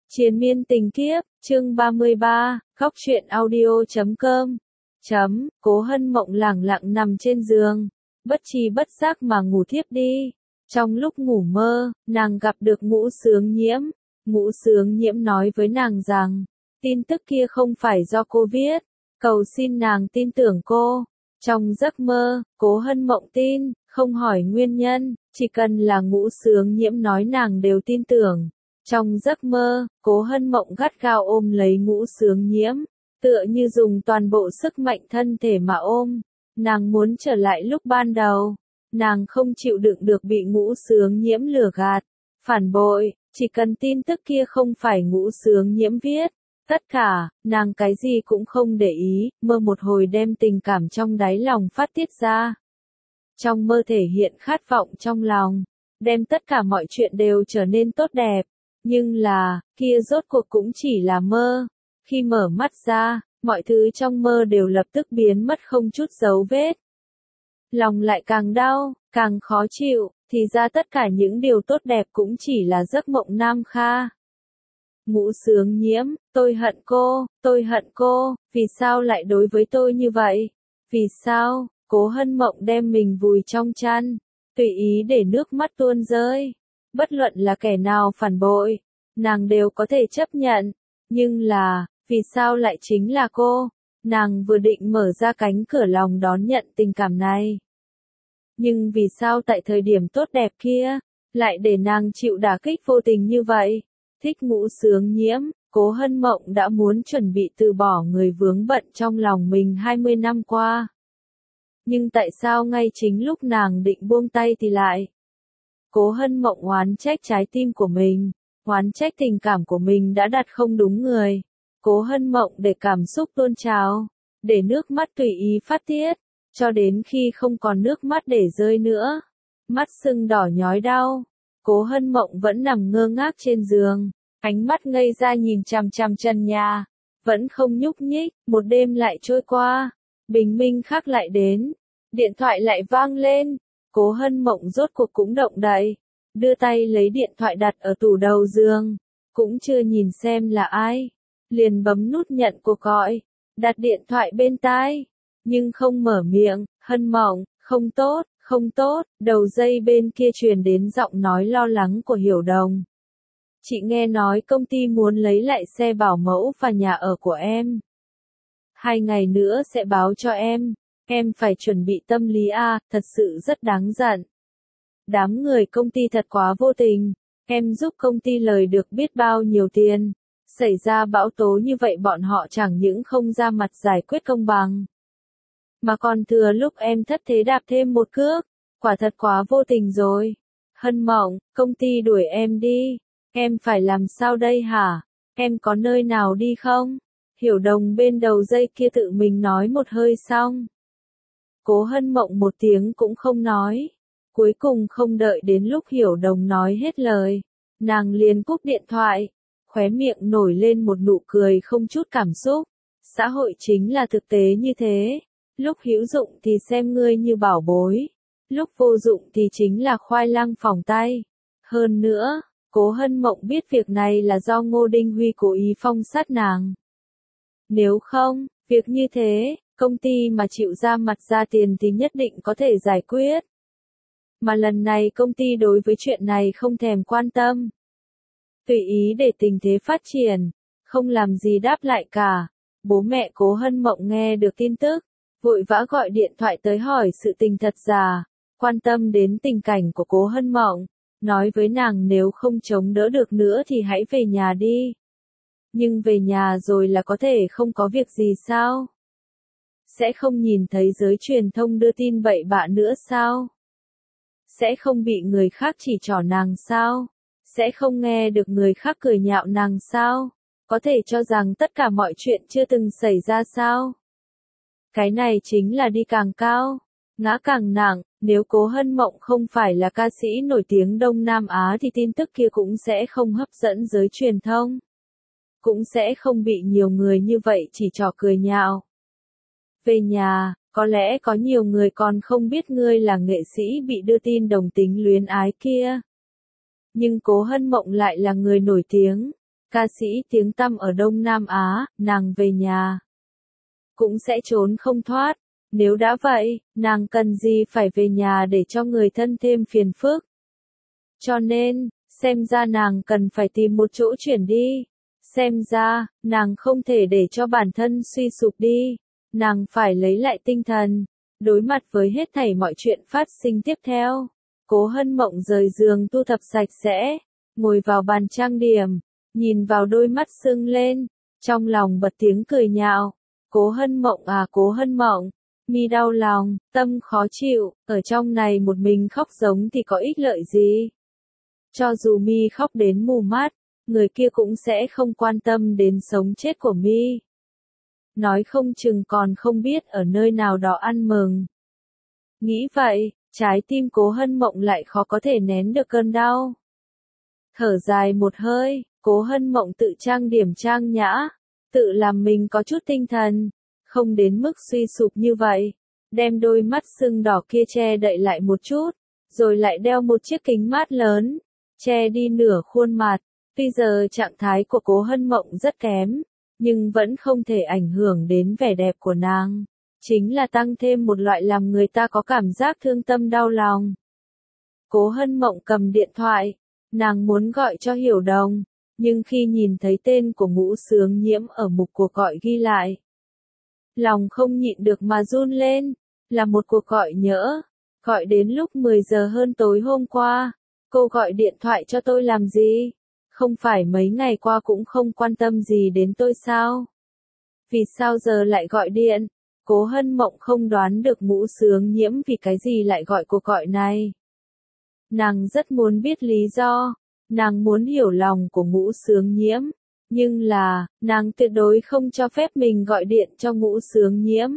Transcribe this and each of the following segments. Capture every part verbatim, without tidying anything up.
Triền miên tình kiếp, chương ba mươi ba, góc truyện audio chấm com. Chấm, Cố Hân Mộng lẳng lặng nằm trên giường, bất tri bất giác mà ngủ thiếp đi. Trong lúc ngủ mơ, nàng gặp được Ngũ Sướng Nhiễm. Ngũ Sướng Nhiễm nói với nàng rằng, tin tức kia không phải do cô viết, cầu xin nàng tin tưởng cô. Trong giấc mơ, Cố Hân Mộng tin, không hỏi nguyên nhân, chỉ cần là Ngũ Sướng Nhiễm nói nàng đều tin tưởng. Trong giấc mơ, Cố Hân Mộng gắt gao ôm lấy Ngũ Sướng Nhiễm, tựa như dùng toàn bộ sức mạnh thân thể mà ôm. Nàng muốn trở lại lúc ban đầu. Nàng không chịu đựng được bị Ngũ Sướng Nhiễm lừa gạt, phản bội, chỉ cần tin tức kia không phải Ngũ Sướng Nhiễm viết. Tất cả, nàng cái gì cũng không để ý, mơ một hồi đem tình cảm trong đáy lòng phát tiết ra. Trong mơ thể hiện khát vọng trong lòng, đem tất cả mọi chuyện đều trở nên tốt đẹp. Nhưng là, kia rốt cuộc cũng chỉ là mơ. Khi mở mắt ra, mọi thứ trong mơ đều lập tức biến mất không chút dấu vết. Lòng lại càng đau, càng khó chịu, thì ra tất cả những điều tốt đẹp cũng chỉ là giấc mộng Nam Kha. Ngũ Sướng Nhiễm, tôi hận cô, tôi hận cô, vì sao lại đối với tôi như vậy? Vì sao? Cố Hân Mộng đem mình vùi trong chăn, tùy ý để nước mắt tuôn rơi. Bất luận là kẻ nào phản bội, nàng đều có thể chấp nhận. Nhưng là, vì sao lại chính là cô? Nàng vừa định mở ra cánh cửa lòng đón nhận tình cảm này. Nhưng vì sao tại thời điểm tốt đẹp kia, lại để nàng chịu đả kích vô tình như vậy? Thích Ngũ Sướng Nhiễm, Cố Hân Mộng đã muốn chuẩn bị từ bỏ người vướng bận trong lòng mình hai mươi năm qua. Nhưng tại sao ngay chính lúc nàng định buông tay thì lại? Cố Hân Mộng oán trách trái tim của mình, oán trách tình cảm của mình đã đặt không đúng người. Cố Hân Mộng để cảm xúc tuôn trào, để nước mắt tùy ý phát tiết, cho đến khi không còn nước mắt để rơi nữa. Mắt sưng đỏ nhói đau, Cố Hân Mộng vẫn nằm ngơ ngác trên giường, ánh mắt ngây ra nhìn chằm chằm trần nhà, vẫn không nhúc nhích. Một đêm lại trôi qua, bình minh khác lại đến, điện thoại lại vang lên. Cố Hân Mộng rốt cuộc cũng động đậy, đưa tay lấy điện thoại đặt ở tủ đầu giường, cũng chưa nhìn xem là ai, liền bấm nút nhận cuộc gọi, đặt điện thoại bên tai, nhưng không mở miệng. Hân Mộng, không tốt, không tốt, đầu dây bên kia truyền đến giọng nói lo lắng của Hiểu Đồng. Chị nghe nói công ty muốn lấy lại xe bảo mẫu và nhà ở của em. Hai ngày nữa sẽ báo cho em. Em phải chuẩn bị tâm lý a, thật sự rất đáng giận. Đám người công ty thật quá vô tình, em giúp công ty lời được biết bao nhiêu tiền. Xảy ra bão tố như vậy bọn họ chẳng những không ra mặt giải quyết công bằng, mà còn thừa lúc em thất thế đạp thêm một cước, quả thật quá vô tình rồi. Hân Mộng, công ty đuổi em đi, em phải làm sao đây hả? Em có nơi nào đi không? Hiểu Đồng bên đầu dây kia tự mình nói một hơi xong. Cố Hân Mộng một tiếng cũng không nói. Cuối cùng không đợi đến lúc Hiểu Đồng nói hết lời, nàng liền cúp điện thoại, khóe miệng nổi lên một nụ cười không chút cảm xúc. Xã hội chính là thực tế như thế, lúc hữu dụng thì xem ngươi như bảo bối, lúc vô dụng thì chính là khoai lang phỏng tay. Hơn nữa, Cố Hân Mộng biết việc này là do Ngô Đinh Huy cố ý phong sát nàng. Nếu không, việc như thế, công ty mà chịu ra mặt ra tiền thì nhất định có thể giải quyết. Mà lần này công ty đối với chuyện này không thèm quan tâm. Tùy ý để tình thế phát triển, không làm gì đáp lại cả. Bố mẹ Cố Hân Mộng nghe được tin tức, vội vã gọi điện thoại tới hỏi sự tình thật giả, quan tâm đến tình cảnh của Cố Hân Mộng, nói với nàng nếu không chống đỡ được nữa thì hãy về nhà đi. Nhưng về nhà rồi là có thể không có việc gì sao? Sẽ không nhìn thấy giới truyền thông đưa tin bậy bạ nữa sao? Sẽ không bị người khác chỉ trỏ nàng sao? Sẽ không nghe được người khác cười nhạo nàng sao? Có thể cho rằng tất cả mọi chuyện chưa từng xảy ra sao? Cái này chính là đi càng cao, ngã càng nặng. Nếu Cố Hân Mộng không phải là ca sĩ nổi tiếng Đông Nam Á thì tin tức kia cũng sẽ không hấp dẫn giới truyền thông. Cũng sẽ không bị nhiều người như vậy chỉ trỏ cười nhạo. Về nhà, có lẽ có nhiều người còn không biết ngươi là nghệ sĩ bị đưa tin đồng tính luyến ái kia. Nhưng Cố Hân Mộng lại là người nổi tiếng, ca sĩ tiếng tăm ở Đông Nam Á, nàng về nhà cũng sẽ trốn không thoát. Nếu đã vậy, nàng cần gì phải về nhà để cho người thân thêm phiền phức. Cho nên, xem ra nàng cần phải tìm một chỗ chuyển đi. Xem ra, nàng không thể để cho bản thân suy sụp đi. Nàng phải lấy lại tinh thần, đối mặt với hết thảy mọi chuyện phát sinh tiếp theo. Cố Hân Mộng rời giường thu thập sạch sẽ, ngồi vào bàn trang điểm, nhìn vào đôi mắt sưng lên, trong lòng bật tiếng cười nhạo. Cố Hân Mộng à Cố Hân Mộng, mi đau lòng, tâm khó chịu, ở trong này một mình khóc giống thì có ích lợi gì? Cho dù mi khóc đến mù mắt, người kia cũng sẽ không quan tâm đến sống chết của mi. Nói không chừng còn không biết ở nơi nào đó ăn mừng. Nghĩ vậy, trái tim Cố Hân Mộng lại khó có thể nén được cơn đau. Thở dài một hơi, Cố Hân Mộng tự trang điểm trang nhã, tự làm mình có chút tinh thần, không đến mức suy sụp như vậy. Đem đôi mắt sưng đỏ kia che đậy lại một chút, rồi lại đeo một chiếc kính mát lớn, che đi nửa khuôn mặt. Tuy giờ trạng thái của Cố Hân Mộng rất kém, nhưng vẫn không thể ảnh hưởng đến vẻ đẹp của nàng. Chính là tăng thêm một loại làm người ta có cảm giác thương tâm đau lòng. Cố Hân Mộng cầm điện thoại, nàng muốn gọi cho Hiểu Đồng, nhưng khi nhìn thấy tên của Ngũ Sướng Nhiễm ở mục cuộc gọi ghi lại, lòng không nhịn được mà run lên, là một cuộc gọi nhỡ, gọi đến lúc mười giờ hơn tối hôm qua. Cô gọi điện thoại cho tôi làm gì? Không phải mấy ngày qua cũng không quan tâm gì đến tôi sao? Vì sao giờ lại gọi điện? Cố Hân Mộng không đoán được Ngũ Sướng Nhiễm vì cái gì lại gọi cuộc gọi này. Nàng rất muốn biết lý do, nàng muốn hiểu lòng của Ngũ Sướng Nhiễm, nhưng là, nàng tuyệt đối không cho phép mình gọi điện cho Ngũ Sướng Nhiễm.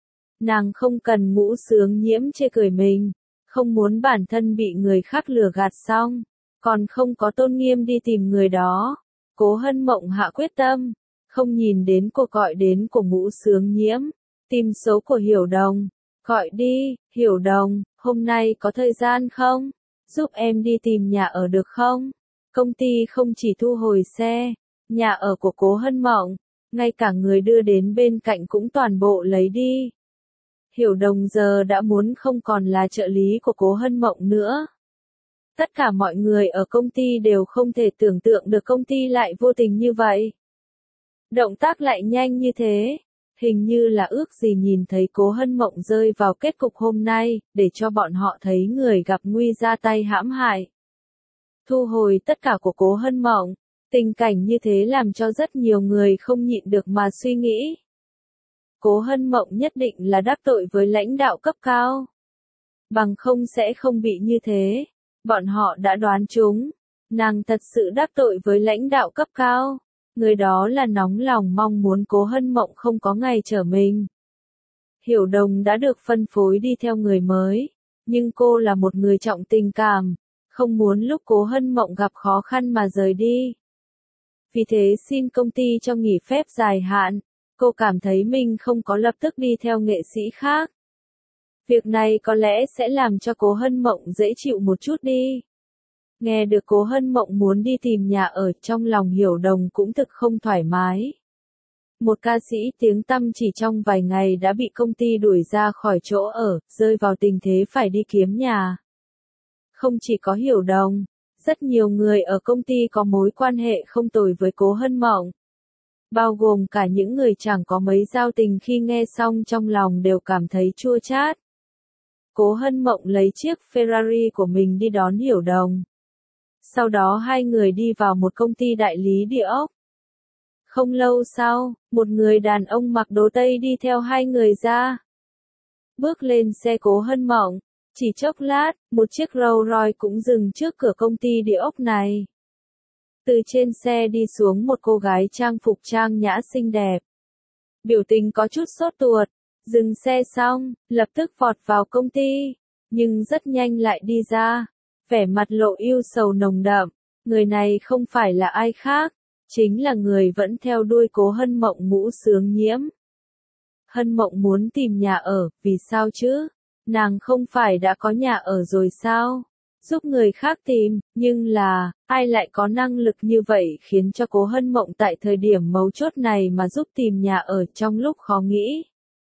Nàng không cần Ngũ Sướng Nhiễm chê cười mình, không muốn bản thân bị người khác lừa gạt xong, còn không có tôn nghiêm đi tìm người đó. Cố Hân Mộng hạ quyết tâm, không nhìn đến cuộc gọi đến của Ngũ Sướng Nhiễm, tìm số của Hiểu Đồng, gọi đi, Hiểu Đồng, hôm nay có thời gian không? Giúp em đi tìm nhà ở được không? Công ty không chỉ thu hồi xe, nhà ở của Cố Hân Mộng, ngay cả người đưa đến bên cạnh cũng toàn bộ lấy đi. Hiểu Đồng giờ đã muốn không còn là trợ lý của Cố Hân Mộng nữa. Tất cả mọi người ở công ty đều không thể tưởng tượng được công ty lại vô tình như vậy. Động tác lại nhanh như thế, hình như là ước gì nhìn thấy Cố Hân Mộng rơi vào kết cục hôm nay, để cho bọn họ thấy người gặp nguy ra tay hãm hại. Thu hồi tất cả của Cố Hân Mộng, tình cảnh như thế làm cho rất nhiều người không nhịn được mà suy nghĩ. Cố Hân Mộng nhất định là đắc tội với lãnh đạo cấp cao. Bằng không sẽ không bị như thế. Bọn họ đã đoán trúng, nàng thật sự đắc tội với lãnh đạo cấp cao. Người đó là nóng lòng mong muốn Cố Hân Mộng không có ngày trở mình. Hiểu Đồng đã được phân phối đi theo người mới, nhưng cô là một người trọng tình cảm, không muốn lúc Cố Hân Mộng gặp khó khăn mà rời đi. Vì thế xin công ty cho nghỉ phép dài hạn, cô cảm thấy mình không có lập tức đi theo nghệ sĩ khác. Việc này có lẽ sẽ làm cho Cố Hân Mộng dễ chịu một chút đi. Nghe được Cố Hân Mộng muốn đi tìm nhà ở, trong lòng Hiểu Đồng cũng thực không thoải mái. Một ca sĩ tiếng tăm chỉ trong vài ngày đã bị công ty đuổi ra khỏi chỗ ở, rơi vào tình thế phải đi kiếm nhà. Không chỉ có Hiểu Đồng, rất nhiều người ở công ty có mối quan hệ không tồi với Cố Hân Mộng. Bao gồm cả những người chẳng có mấy giao tình, khi nghe xong trong lòng đều cảm thấy chua chát. Cố Hân Mộng lấy chiếc Ferrari của mình đi đón Hiểu Đồng. Sau đó hai người đi vào một công ty đại lý địa ốc. Không lâu sau, một người đàn ông mặc đồ Tây đi theo hai người ra. Bước lên xe Cố Hân Mộng, chỉ chốc lát, một chiếc Rolls Royce cũng dừng trước cửa công ty địa ốc này. Từ trên xe đi xuống một cô gái trang phục trang nhã xinh đẹp. Biểu tình có chút sốt ruột, dừng xe xong, lập tức vọt vào công ty, nhưng rất nhanh lại đi ra, vẻ mặt lộ ưu sầu nồng đậm. Người này không phải là ai khác, chính là người vẫn theo đuôi Cố Hân Mộng, Ngũ Sướng Nhiễm. Hân Mộng muốn tìm nhà ở, vì sao chứ? Nàng không phải đã có nhà ở rồi sao? giúp người khác tìm, nhưng là, ai lại có năng lực như vậy khiến cho Cố Hân Mộng tại thời điểm mấu chốt này mà giúp tìm nhà ở trong lúc khó nghĩ.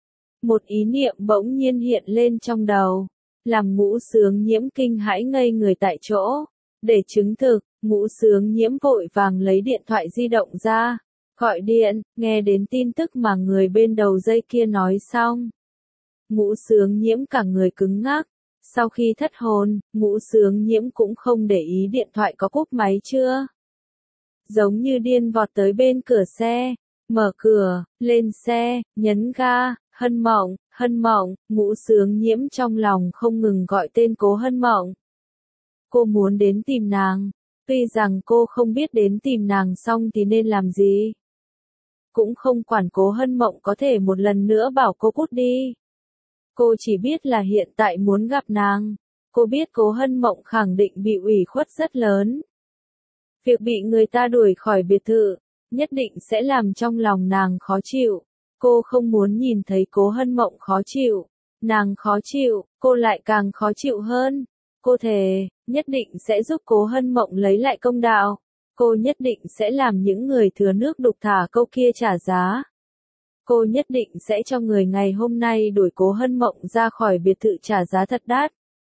Một ý niệm bỗng nhiên hiện lên trong đầu, làm Ngũ Sướng Nhiễm kinh hãi ngây người tại chỗ. Để chứng thực, Ngũ Sướng Nhiễm vội vàng lấy điện thoại di động ra, gọi điện, nghe đến tin tức mà người bên đầu dây kia nói xong. Ngũ Sướng Nhiễm cả người cứng ngắc. Sau khi thất hồn, Ngũ Sướng Nhiễm cũng không để ý điện thoại có cúp máy chưa. Giống như điên vọt tới bên cửa xe, mở cửa, lên xe, nhấn ga, Hân Mộng, Hân Mộng, Ngũ Sướng Nhiễm trong lòng không ngừng gọi tên Cố Hân Mộng. Cô muốn đến tìm nàng, tuy rằng cô không biết đến tìm nàng xong thì nên làm gì. Cũng không quản Cố Hân Mộng có thể một lần nữa bảo cô cút đi. Cô chỉ biết là hiện tại muốn gặp nàng. Cô biết Cố Hân Mộng khẳng định bị ủy khuất rất lớn. Việc bị người ta đuổi khỏi biệt thự, nhất định sẽ làm trong lòng nàng khó chịu. Cô không muốn nhìn thấy Cố Hân Mộng khó chịu. Nàng khó chịu, cô lại càng khó chịu hơn. Cô thề, nhất định sẽ giúp Cố Hân Mộng lấy lại công đạo. Cô nhất định sẽ làm những người thừa nước đục thả câu kia trả giá. Cô nhất định sẽ cho người ngày hôm nay đuổi Cố Hân Mộng ra khỏi biệt thự trả giá thật đắt.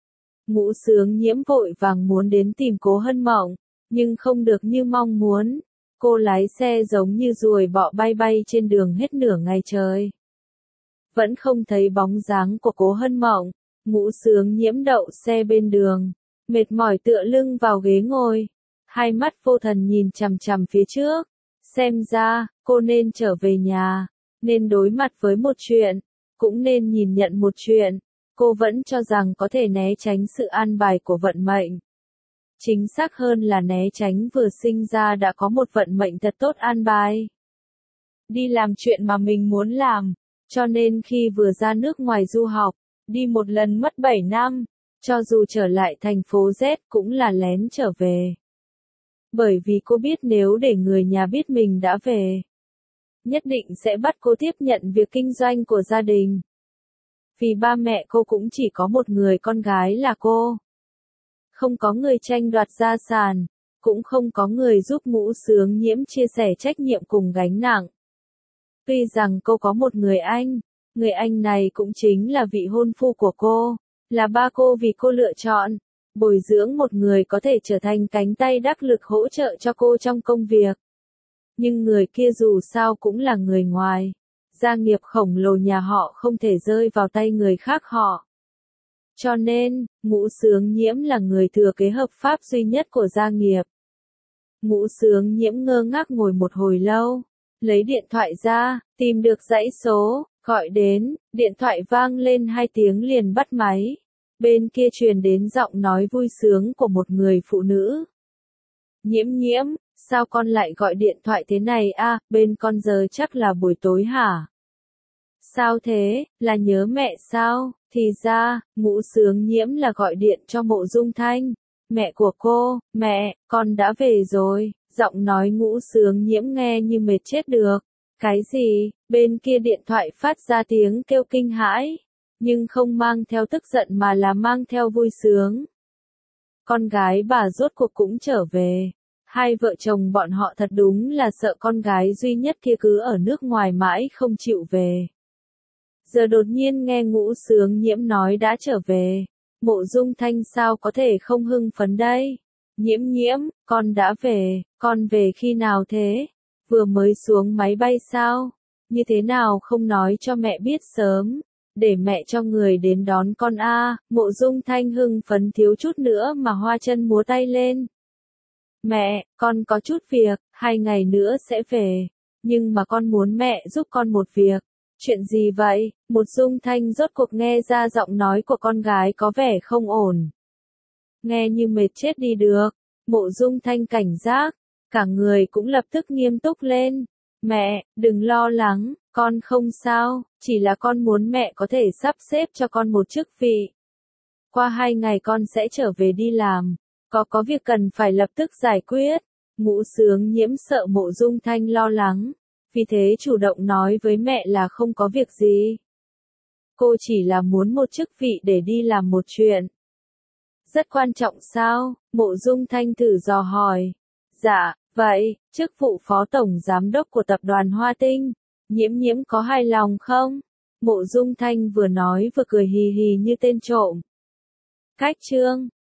Ngũ Sướng Nhiễm vội vàng muốn đến tìm Cố Hân Mộng, nhưng không được như mong muốn. Cô lái xe giống như ruồi bọ bay bay trên đường hết nửa ngày trời. Vẫn không thấy bóng dáng của Cố Hân Mộng. Ngũ Sướng Nhiễm đậu xe bên đường, mệt mỏi tựa lưng vào ghế ngồi, hai mắt vô thần nhìn chằm chằm phía trước. Xem ra, cô nên trở về nhà, nên đối mặt với một chuyện, cũng nên nhìn nhận một chuyện. Cô vẫn cho rằng có thể né tránh sự an bài của vận mệnh. Chính xác hơn là né tránh vừa sinh ra đã có một vận mệnh thật tốt an bài. Đi làm chuyện mà mình muốn làm, cho nên khi vừa ra nước ngoài du học, đi một lần mất bảy năm, cho dù trở lại thành phố Z cũng là lén trở về. Bởi vì cô biết nếu để người nhà biết mình đã về, nhất định sẽ bắt cô tiếp nhận việc kinh doanh của gia đình. Vì ba mẹ cô cũng chỉ có một người con gái là cô. Không có người tranh đoạt gia sản, cũng không có người giúp Ngũ Sướng Nhiễm chia sẻ trách nhiệm cùng gánh nặng. Tuy rằng cô có một người anh, người anh này cũng chính là vị hôn phu của cô, là ba cô vì cô lựa chọn, bồi dưỡng một người có thể trở thành cánh tay đắc lực hỗ trợ cho cô trong công việc. Nhưng người kia dù sao cũng là người ngoài, gia nghiệp khổng lồ nhà họ không thể rơi vào tay người khác họ. Cho nên, Ngũ Sướng Nhiễm là người thừa kế hợp pháp duy nhất của gia nghiệp. Ngũ Sướng Nhiễm ngơ ngác ngồi một hồi lâu, lấy điện thoại ra, tìm được dãy số, gọi đến, điện thoại vang lên hai tiếng liền bắt máy. Bên kia truyền đến giọng nói vui sướng của một người phụ nữ. Nhiễm Nhiễm, sao con lại gọi điện thoại thế này a? À, bên con giờ chắc là buổi tối hả? Sao thế, là nhớ mẹ sao? Thì ra, Ngũ Sướng Nhiễm là gọi điện cho Mộ Dung Thanh, mẹ của cô. Mẹ, con đã về rồi. Giọng nói Ngũ Sướng Nhiễm nghe như mệt chết được. Cái gì? Bên kia điện thoại phát ra tiếng kêu kinh hãi, nhưng không mang theo tức giận mà là mang theo vui sướng. Con gái bà rốt cuộc cũng trở về. Hai vợ chồng bọn họ thật đúng là sợ con gái duy nhất kia cứ ở nước ngoài mãi không chịu về. Giờ đột nhiên nghe Ngũ Sướng Nhiễm nói đã trở về, Mộ Dung Thanh sao có thể không hưng phấn đây? Nhiễm Nhiễm, con đã về, con về khi nào thế? Vừa mới xuống máy bay sao? Như thế nào không nói cho mẹ biết sớm, để mẹ cho người đến đón con a. À, Mộ Dung Thanh hưng phấn thiếu chút nữa mà hoa chân múa tay lên. Mẹ, con có chút việc, hai ngày nữa sẽ về, nhưng mà con muốn mẹ giúp con một việc. Chuyện gì vậy? Mộ Dung Thanh rốt cuộc nghe ra giọng nói của con gái có vẻ không ổn. Nghe như mệt chết đi được. Mộ Dung Thanh cảnh giác, cả người cũng lập tức nghiêm túc lên. Mẹ, đừng lo lắng, con không sao, chỉ là con muốn mẹ có thể sắp xếp cho con một chức vị. Qua hai ngày con sẽ trở về đi làm, có có việc cần phải lập tức giải quyết. Ngũ Sướng Nhiễm sợ Mộ Dung Thanh lo lắng, vì thế chủ động nói với mẹ là không có việc gì. Cô chỉ là muốn một chức vị để đi làm một chuyện. Rất quan trọng sao? Mộ Dung Thanh thử dò hỏi. Dạ, vậy, chức vụ phó tổng giám đốc của tập đoàn Hoa Tinh, Nhiễm Nhiễm có hài lòng không? Mộ Dung Thanh vừa nói vừa cười hì hì như tên trộm. Cách chương